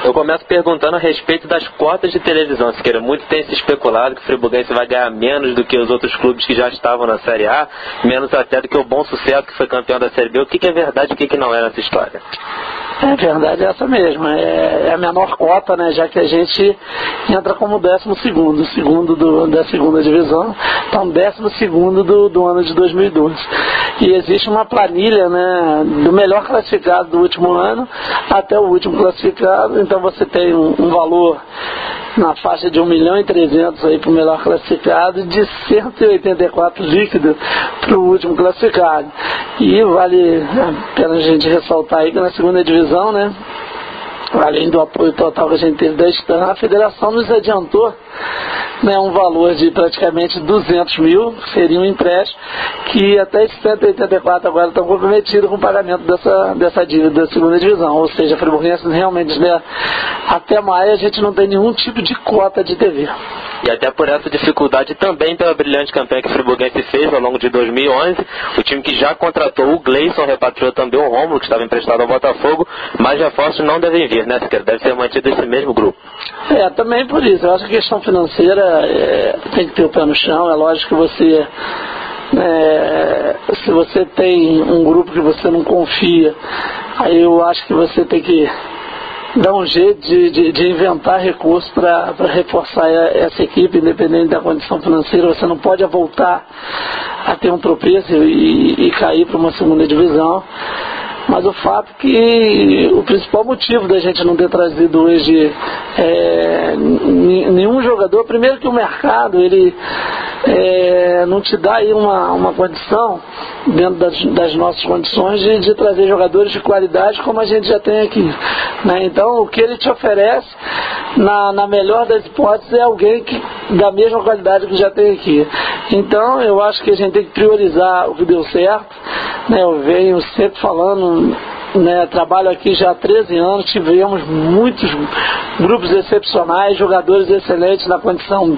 Eu começo perguntando a respeito das cotas de televisão, Siqueira. Muito tem se especulado que o Friburguense vai ganhar menos do que os outros clubes que já estavam na Série A, menos até do que o Bom Sucesso, que foi campeão da Série B. O que é verdade e o que não é nessa história? É verdade, é essa mesmo. É a menor cota, né? Já que a gente entra como 12º, segundo da segunda divisão, então 12º do ano de 2012. E existe uma planilha, né, do melhor classificado do último ano até o último classificado. Então você tem um valor na faixa de 1.300.000 aí para o melhor classificado e de 184 líquido para o último classificado. E vale a pena a gente ressaltar aí que na segunda divisão, né, além do apoio total que a gente teve da Stan, a federação nos adiantou, né, um valor de praticamente 200 mil, que seria um empréstimo, que até 184 agora estão comprometidos com o pagamento dessa dívida da segunda divisão. Ou seja, a Friburguense realmente, né, até maio a gente não tem nenhum tipo de cota de TV. E até por essa dificuldade também pela brilhante campanha que o Friburguense fez ao longo de 2011, o time que já contratou o Gleison repatriou também o Rômulo, que estava emprestado ao Botafogo, mas reforços não devem vir, né, Siqueira? Deve ser mantido esse mesmo grupo. Também por isso. Eu acho que a questão financeira tem que ter o pé no chão. É lógico que você, se você tem um grupo que você não confia, aí eu acho que você tem que dar um jeito de inventar recursos para reforçar essa equipe, independente da condição financeira. Você não pode voltar a ter um tropeço e cair para uma segunda divisão. Mas o fato que o principal motivo da gente não ter trazido hoje nenhum jogador, primeiro que o mercado ele não te dá aí uma condição dentro das nossas condições de trazer jogadores de qualidade como a gente já tem aqui, né? Então o que ele te oferece na melhor das hipóteses é alguém da mesma qualidade que já tem aqui. Então eu acho que a gente tem que priorizar o que deu certo, né? Eu venho sempre falando, né, trabalho aqui já há 13 anos, tivemos muitos grupos excepcionais, jogadores excelentes na condição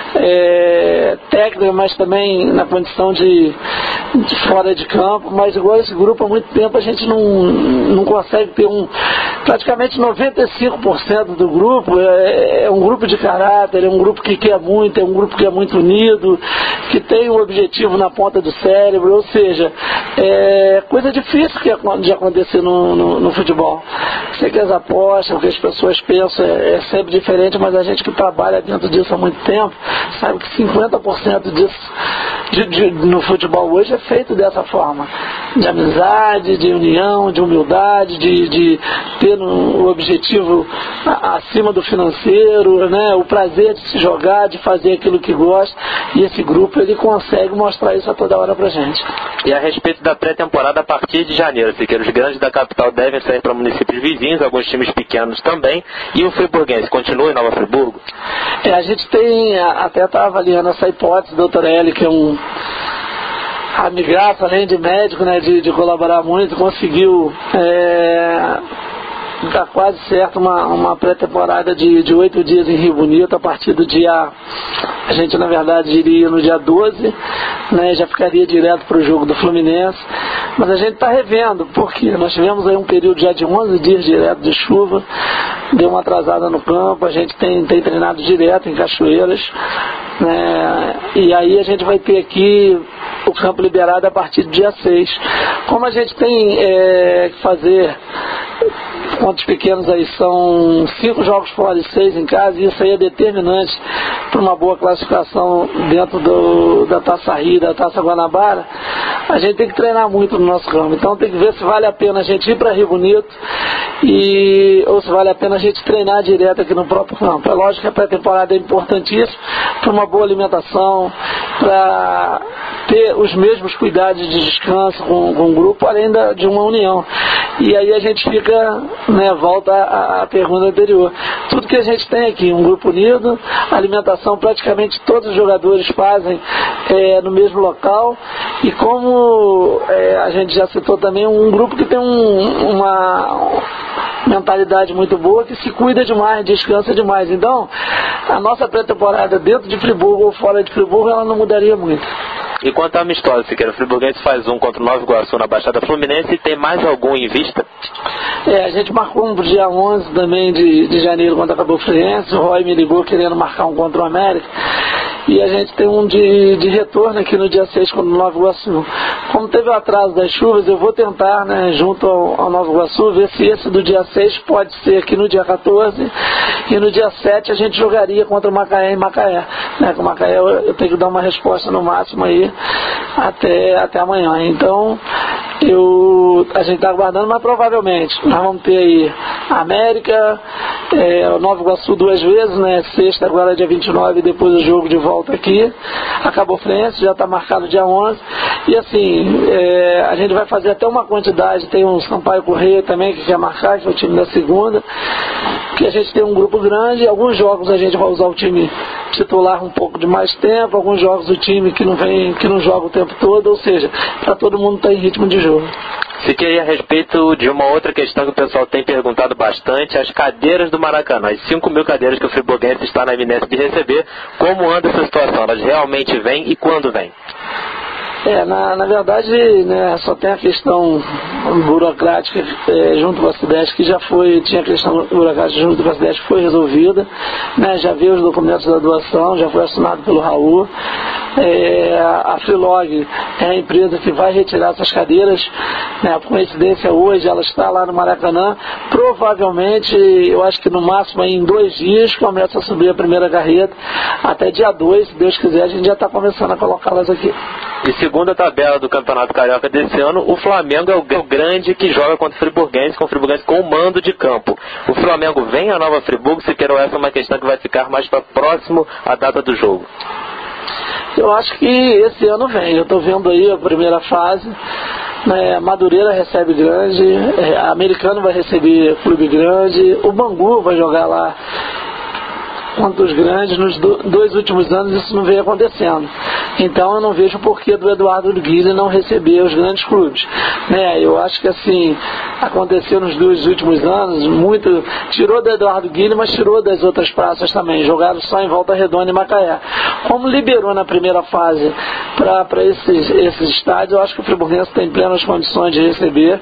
técnica, mas também na condição de fora de campo, mas igual esse grupo há muito tempo a gente não consegue ter praticamente 95% do grupo é um grupo de caráter, é um grupo que quer muito, é um grupo que é muito unido, que tem um objetivo na ponta do cérebro, ou seja, é coisa difícil de acontecer no futebol. Sei que as apostas, o que as pessoas pensam é sempre diferente, mas a gente que trabalha dentro disso há muito tempo sabe que 50% disso no futebol hoje é feito dessa forma, de amizade, de união, de humildade, de ter um objetivo acima do financeiro, né? O prazer de se jogar, de fazer aquilo que gosta, e esse grupo ele consegue mostrar isso a toda hora pra gente. E a respeito da pré-temporada a partir de janeiro, Siqueira, os grandes da capital devem sair para municípios vizinhos, alguns times pequenos também, e o Friburguense continua em Nova Friburgo? A gente tem, até está avaliando essa hipótese, doutor Hélio, que é um amigaço, além de médico, né, de colaborar muito, conseguiu está quase certo uma pré-temporada de 8 dias em Rio Bonito, a partir do dia, a gente na verdade iria no dia 12, né, já ficaria direto para o jogo do Fluminense, mas a gente está revendo, porque nós tivemos aí um período já de 11 dias direto de chuva, deu uma atrasada no campo, a gente tem treinado direto em Cachoeiras, né, e aí a gente vai ter aqui o campo liberado a partir do dia 6. Como a gente tem que fazer pontos pequenos aí, são 5 jogos fora e 6 em casa, e isso aí é determinante para uma boa classificação dentro da Taça Rio, da Taça Guanabara. A gente tem que treinar muito no nosso campo, então tem que ver se vale a pena a gente ir para Rio Bonito ou se vale a pena a gente treinar direto aqui no próprio campo. É lógico que a pré-temporada é importantíssima para uma boa alimentação, para ter os mesmos cuidados de descanso com o grupo, além de uma união. E aí a gente fica, né, volta à pergunta anterior. Tudo que a gente tem aqui, um grupo unido, alimentação praticamente todos os jogadores fazem no mesmo local, e como a gente já citou também, um grupo que tem uma mentalidade muito boa, que se cuida demais, descansa demais. Então, a nossa pré-temporada dentro de Friburgo ou fora de Friburgo, ela não mudaria muito. E quanto à amistosa, Siqueira, o Friburguense faz um contra o Nova Iguaçu na Baixada Fluminense, e tem mais algum em vista? A gente marcou um pro dia 11 também de janeiro contra a Cabo Friense. O Roy me ligou querendo marcar um contra o América. E a gente tem um de retorno aqui no dia 6 contra o Nova Iguaçu. Como teve o atraso das chuvas, eu vou tentar, né, junto ao Nova Iguaçu, ver se esse do dia 6 pode ser aqui no dia 14. E no dia 7 a gente jogaria contra o Macaé em Macaé. Né, com o Macaé eu tenho que dar uma resposta no máximo aí até amanhã. Então a gente está aguardando, mas provavelmente nós vamos ter aí a América, o Nova Iguaçu 2 vezes, né? Sexta agora dia 29 e depois o jogo de volta aqui. A Cabo Friense já está marcado dia 11. E assim, a gente vai fazer até uma quantidade, tem um Sampaio Correia também que quer marcar, que é o time da segunda, que a gente tem um grupo grande. Alguns jogos a gente vai usar o time titular um pouco de mais tempo, alguns jogos do time que não joga o tempo todo, ou seja, para todo mundo estar em ritmo de jogo. Fiquei a respeito de uma outra questão que o pessoal tem perguntado bastante, as cadeiras do Maracanã, as 5.000 cadeiras que o Friburguense está na iminência de receber. Como anda essa situação? Elas realmente vêm e quando vêm? Na verdade, né, só tem a questão burocrática junto com a CIDESC, que já tinha a questão burocrática junto com a CIDESC que foi resolvida, né, já veio os documentos da doação, já foi assinado pelo Raul. A Freelog é a empresa que vai retirar essas cadeiras, né, por coincidência hoje ela está lá no Maracanã. Provavelmente, eu acho que no máximo em 2 dias começa a subir a primeira carreta, até dia 2, se Deus quiser, a gente já está começando a colocá-las aqui. E segundo a tabela do Campeonato Carioca desse ano, o Flamengo é o grande que joga contra o Friburguense, com o Friburguense com o mando de campo. O Flamengo vem a Nova Friburgo, se quer, essa é uma questão que vai ficar mais para próximo à data do jogo? Eu acho que esse ano vem. Eu estou vendo aí a primeira fase, né, Madureira recebe grande, a Americano vai receber clube grande, o Bangu vai jogar lá contra os grandes. Nos 2 últimos anos isso não veio acontecendo, então eu não vejo o porquê do Eduardo Guilherme não receber os grandes clubes, né? Eu acho que assim aconteceu nos 2 últimos anos, muito tirou do Eduardo Guilherme, mas tirou das outras praças também, jogaram só em Volta Redonda e Macaé. Como liberou na primeira fase para esses estádios, eu acho que o Friburguense tem plenas condições de receber,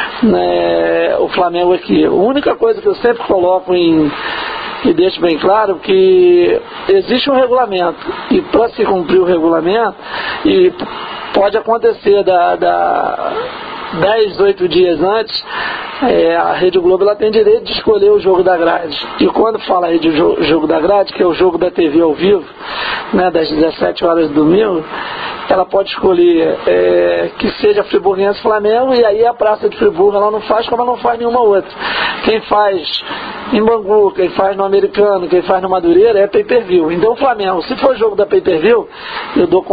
né, o Flamengo aqui. A única coisa que eu sempre coloco e deixo bem claro que existe um regulamento, e para se cumprir o regulamento, e pode acontecer 10, 8 dias antes, a Rede Globo ela tem direito de escolher o jogo da grade. E quando fala aí de jogo da grade, que é o jogo da TV ao vivo, né, das 17 horas do domingo, ela pode escolher que seja Friburguense Flamengo, e aí a Praça de Friburgo ela não faz como ela não faz nenhuma outra. Quem faz em Bangu, quem faz no Americano, quem faz no Madureira é pay-per-view. Então o Flamengo, se for jogo da pay-per-view, eu dou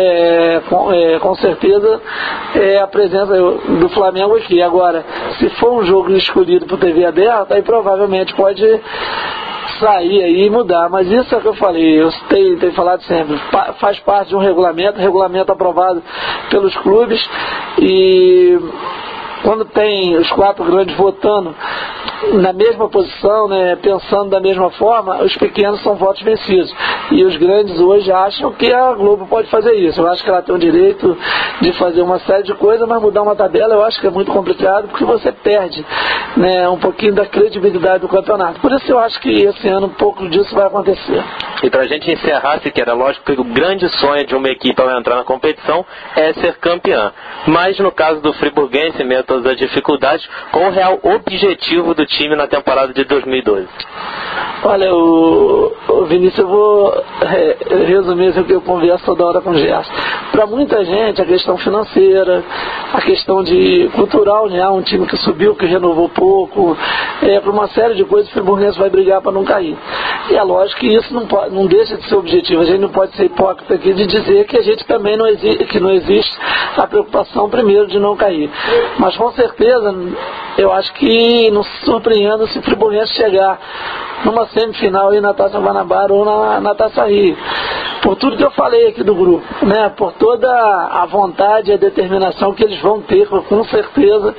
com certeza a presença do Flamengo aqui. Agora, se for um jogo escolhido por TV aberta, aí provavelmente pode sair aí e mudar, mas isso é o que eu falei, eu tenho falado sempre, faz parte de um regulamento aprovado pelos clubes, e quando tem os 4 grandes votando na mesma posição, né, pensando da mesma forma, os pequenos são votos vencidos. E os grandes hoje acham que a Globo pode fazer isso. Eu acho que ela tem o direito de fazer uma série de coisas, mas mudar uma tabela eu acho que é muito complicado, porque você perde, né, um pouquinho da credibilidade do campeonato. Por isso eu acho que esse ano um pouco disso vai acontecer. E para a gente encerrar, se quer, é lógico que o grande sonho de uma equipe ao entrar na competição é ser campeã. Mas no caso do Friburguense, meio a todas as dificuldades, qual o real objetivo do time na temporada de 2012? Olha, Vinícius, eu vou resumir isso que eu converso toda hora com o Gerson. Para muita gente, a questão financeira, a questão cultural, né? Um time que subiu, que renovou pouco, para uma série de coisas, o Friburguense vai brigar para não cair. E é lógico que isso não deixa de ser objetivo. A gente não pode ser hipócrita aqui de dizer que a gente também não existe a preocupação primeiro de não cair. Mas com certeza, eu acho que não se surpreenda se o Friburguense chegar numa semifinal aí na Taça Guanabara ou na Taça Rio. Por tudo que eu falei aqui do grupo, né? Por toda a vontade e a determinação que eles vão ter, com certeza,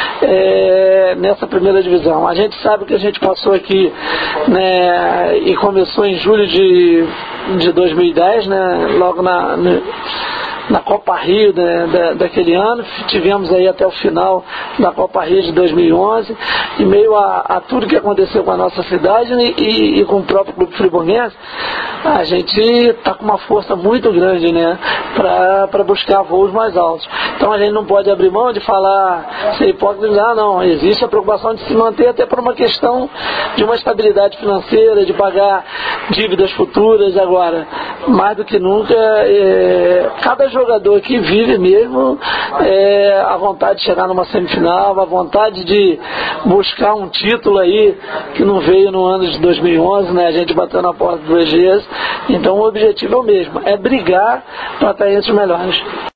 nessa primeira divisão. A gente sabe que a gente passou aqui, né, e começou em julho de 2010, né? Logo na Copa Rio daquele ano, tivemos aí até o final da Copa Rio de 2011, em meio a tudo que aconteceu com a nossa cidade e com o próprio Clube Friburguense, a gente está com uma força muito grande, né, para buscar voos mais altos. Então a gente não pode abrir mão de falar, ser hipócrita, não, existe a preocupação de se manter até por uma questão de uma estabilidade financeira, de pagar dívidas futuras. Agora, mais do que nunca, cada jogador que vive mesmo a vontade de chegar numa semifinal, a vontade de buscar um título aí que não veio no ano de 2011, né? A gente bateu na porta 2 vezes. Então o objetivo é o mesmo, é brigar para estar entre os melhores.